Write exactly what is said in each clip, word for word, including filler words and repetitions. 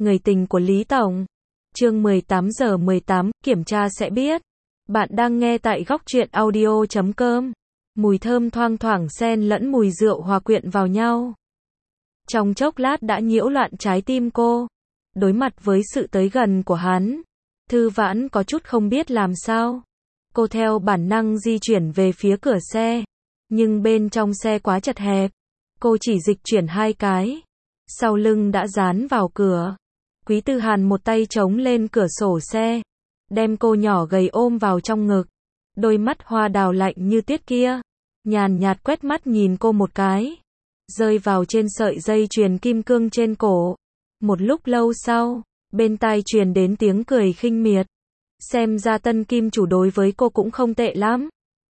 Người tình của Lý Tổng. Chương mười tám giờ mười tám, kiểm tra sẽ biết. Bạn đang nghe tại góc truyện audio chấm com. Mùi thơm thoang thoảng xen lẫn mùi rượu hòa quyện vào nhau. Trong chốc lát đã nhiễu loạn trái tim cô. Đối mặt với sự tới gần của hắn, Thư Vãn có chút không biết làm sao. Cô theo bản năng di chuyển về phía cửa xe, nhưng bên trong xe quá chật hẹp. Cô chỉ dịch chuyển hai cái, sau lưng đã dán vào cửa. Quý Tư Hàn một tay chống lên cửa sổ xe, đem cô nhỏ gầy ôm vào trong ngực. Đôi mắt hoa đào lạnh như tiết kia, nhàn nhạt quét mắt nhìn cô một cái, rơi vào trên sợi dây chuyền kim cương trên cổ. Một lúc lâu sau, bên tai truyền đến tiếng cười khinh miệt. Xem ra tân kim chủ đối với cô cũng không tệ lắm.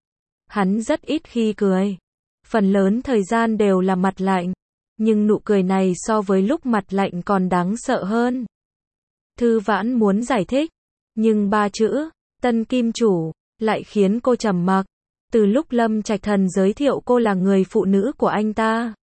Hắn rất ít khi cười, phần lớn thời gian đều là mặt lạnh, nhưng nụ cười này so với lúc mặt lạnh còn đáng sợ hơn. Thư Vãn muốn giải thích, nhưng ba chữ tân kim chủ lại khiến cô trầm mặc. Từ lúc Lâm Trạch Thần giới thiệu cô là người phụ nữ của anh ta,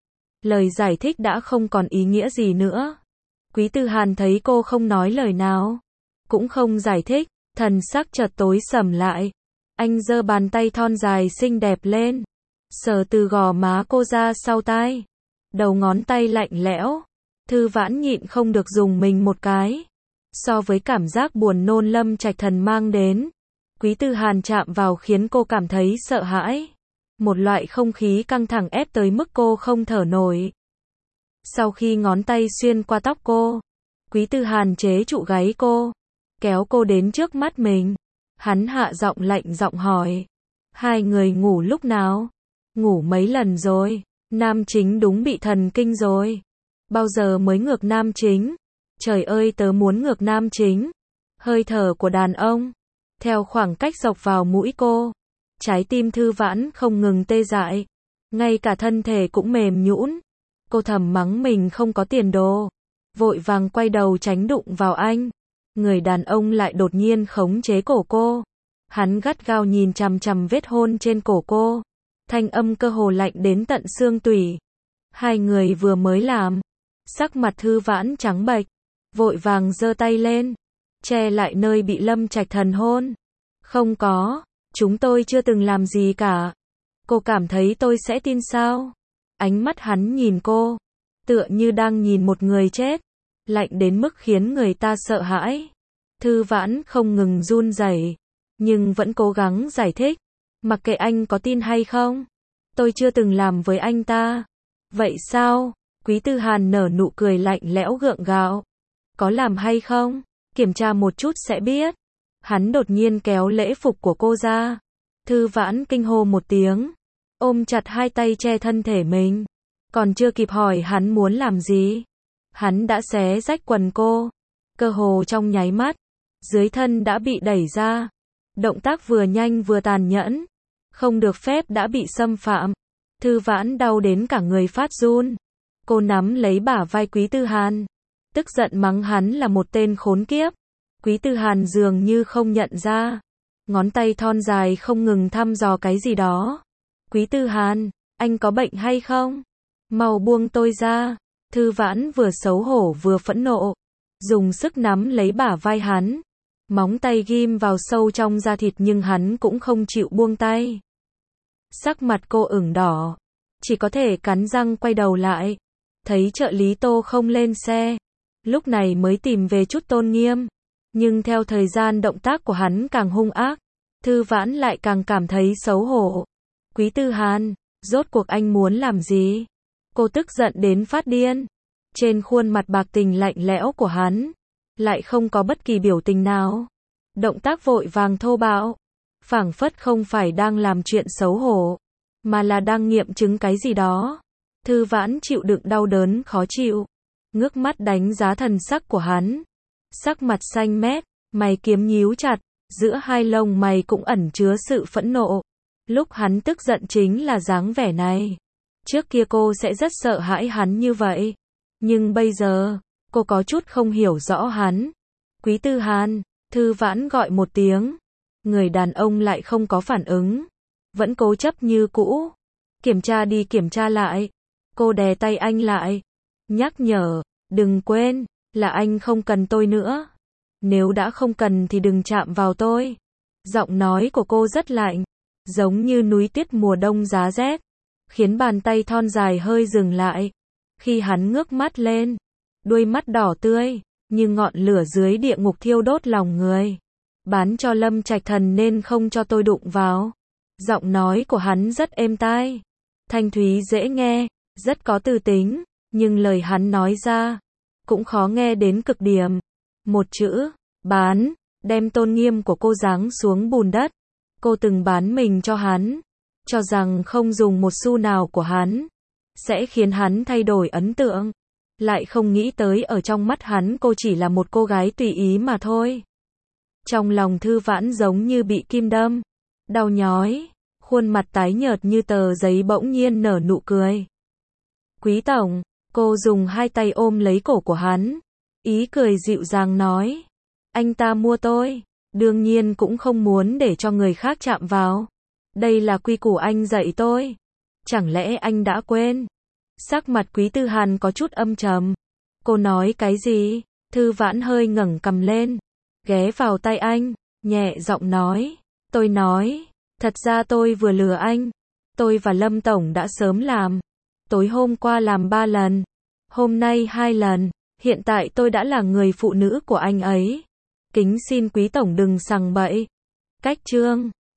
lời giải thích đã không còn ý nghĩa gì nữa. Quý Tư Hàn thấy cô không nói lời nào, cũng không giải thích, thần sắc chợt tối sầm lại. Anh giơ bàn tay thon dài xinh đẹp lên, sờ từ gò má cô ra sau tai. Đầu ngón tay lạnh lẽo. Thư Vãn nhịn không được dùng mình một cái. So với cảm giác buồn nôn Lâm Trạch Thần mang đến, Quý Tư Hàn chạm vào khiến cô cảm thấy sợ hãi. Một loại không khí căng thẳng ép tới mức cô không thở nổi. Sau khi ngón tay xuyên qua tóc cô, Quý Tư Hàn chế trụ gáy cô, kéo cô đến trước mắt mình. Hắn hạ giọng lạnh giọng hỏi, hai người ngủ lúc nào? Ngủ mấy lần rồi? Nam chính đúng bị thần kinh rồi. Bao giờ mới ngược nam chính? Trời ơi, tớ muốn ngược nam chính. Hơi thở của đàn ông theo khoảng cách dọc vào mũi cô. Trái tim Thư Vãn không ngừng tê dại, ngay cả thân thể cũng mềm nhũn. Cô thầm mắng mình không có tiền đồ, vội vàng quay đầu tránh đụng vào anh. Người đàn ông lại đột nhiên khống chế cổ cô. Hắn gắt gao nhìn chằm chằm vết hôn trên cổ cô, thanh âm cơ hồ lạnh đến tận xương tủy. Hai người vừa mới làm, sắc mặt Thư Vãn trắng bệch, vội vàng giơ tay lên, che lại nơi bị Lâm Trạch Thần hôn. Không có, chúng tôi chưa từng làm gì cả. Cô cảm thấy tôi sẽ tin sao? Ánh mắt hắn nhìn cô, tựa như đang nhìn một người chết, lạnh đến mức khiến người ta sợ hãi. Thư Vãn không ngừng run rẩy, nhưng vẫn cố gắng giải thích. Mặc kệ anh có tin hay không, tôi chưa từng làm với anh ta. Vậy sao? Quý Tư Hàn nở nụ cười lạnh lẽo gượng gạo. Có làm hay không? Kiểm tra một chút sẽ biết. Hắn đột nhiên kéo lễ phục của cô ra. Thư Vãn kinh hô một tiếng, ôm chặt hai tay che thân thể mình. Còn chưa kịp hỏi hắn muốn làm gì, hắn đã xé rách quần cô. Cơ hồ trong nháy mắt, dưới thân đã bị đẩy ra. Động tác vừa nhanh vừa tàn nhẫn, không được phép đã bị xâm phạm. Thư Vãn đau đến cả người phát run. Cô nắm lấy bả vai Quý Tư Hàn, tức giận mắng hắn là một tên khốn kiếp. Quý Tư Hàn dường như không nhận ra, ngón tay thon dài không ngừng thăm dò cái gì đó. Quý Tư Hàn, anh có bệnh hay không? Mau buông tôi ra. Thư Vãn vừa xấu hổ vừa phẫn nộ, dùng sức nắm lấy bả vai hắn, móng tay ghim vào sâu trong da thịt nhưng hắn cũng không chịu buông tay. Sắc mặt cô ửng đỏ, chỉ có thể cắn răng quay đầu lại. Thấy trợ lý Tô không lên xe, lúc này mới tìm về chút tôn nghiêm. Nhưng theo thời gian động tác của hắn càng hung ác, Thư Vãn lại càng cảm thấy xấu hổ. Quý Tư Hàn, rốt cuộc anh muốn làm gì? Cô tức giận đến phát điên. Trên khuôn mặt bạc tình lạnh lẽo của hắn, lại không có bất kỳ biểu tình nào. Động tác vội vàng thô bạo, phảng phất không phải đang làm chuyện xấu hổ, mà là đang nghiệm chứng cái gì đó. Thư Vãn chịu đựng đau đớn khó chịu, ngước mắt đánh giá thần sắc của hắn. Sắc mặt xanh mét, mày kiếm nhíu chặt, giữa hai lông mày cũng ẩn chứa sự phẫn nộ. Lúc hắn tức giận chính là dáng vẻ này. Trước kia cô sẽ rất sợ hãi hắn như vậy, nhưng bây giờ, cô có chút không hiểu rõ hắn. Quý Tư Hàn, Thư Vãn gọi một tiếng. Người đàn ông lại không có phản ứng, vẫn cố chấp như cũ. Kiểm tra đi kiểm tra lại. Cô đè tay anh lại, nhắc nhở, đừng quên, Là anh không cần tôi nữa. Nếu đã không cần thì đừng chạm vào tôi. Giọng nói của cô rất lạnh, giống như núi tuyết mùa đông giá rét, khiến bàn tay thon dài hơi dừng lại. Khi hắn ngước mắt lên, đuôi mắt đỏ tươi, như ngọn lửa dưới địa ngục thiêu đốt lòng người. Bán cho Lâm Trạch Thần nên không cho tôi đụng vào. Giọng nói của hắn rất êm tai, thanh thúy dễ nghe, rất có tư tính, nhưng lời hắn nói ra cũng khó nghe đến cực điểm. Một chữ, bán, đem tôn nghiêm của cô giáng xuống bùn đất. Cô từng bán mình cho hắn, cho rằng không dùng một xu nào của hắn sẽ khiến hắn thay đổi ấn tượng. Lại không nghĩ tới ở trong mắt hắn cô chỉ là một cô gái tùy ý mà thôi. Trong lòng Thư Vãn giống như bị kim đâm, đau nhói, khuôn mặt tái nhợt như tờ giấy bỗng nhiên nở nụ cười. Quý tổng, cô dùng hai tay ôm lấy cổ của hắn, ý cười dịu dàng nói. Anh ta mua tôi, đương nhiên cũng không muốn để cho người khác chạm vào. Đây là quy củ anh dạy tôi. Chẳng lẽ anh đã quên? Sắc mặt Quý Tư Hàn có chút âm trầm. Cô nói cái gì? Thư Vãn hơi ngẩng cằm lên, ghé vào tay anh, nhẹ giọng nói. Tôi nói, thật ra tôi vừa lừa anh. Tôi và Lâm Tổng đã sớm làm. Tối hôm qua làm ba lần, hôm nay hai lần. Hiện tại tôi đã là người phụ nữ của anh ấy. Kính xin Quý Tổng đừng sằng bậy. Cách chương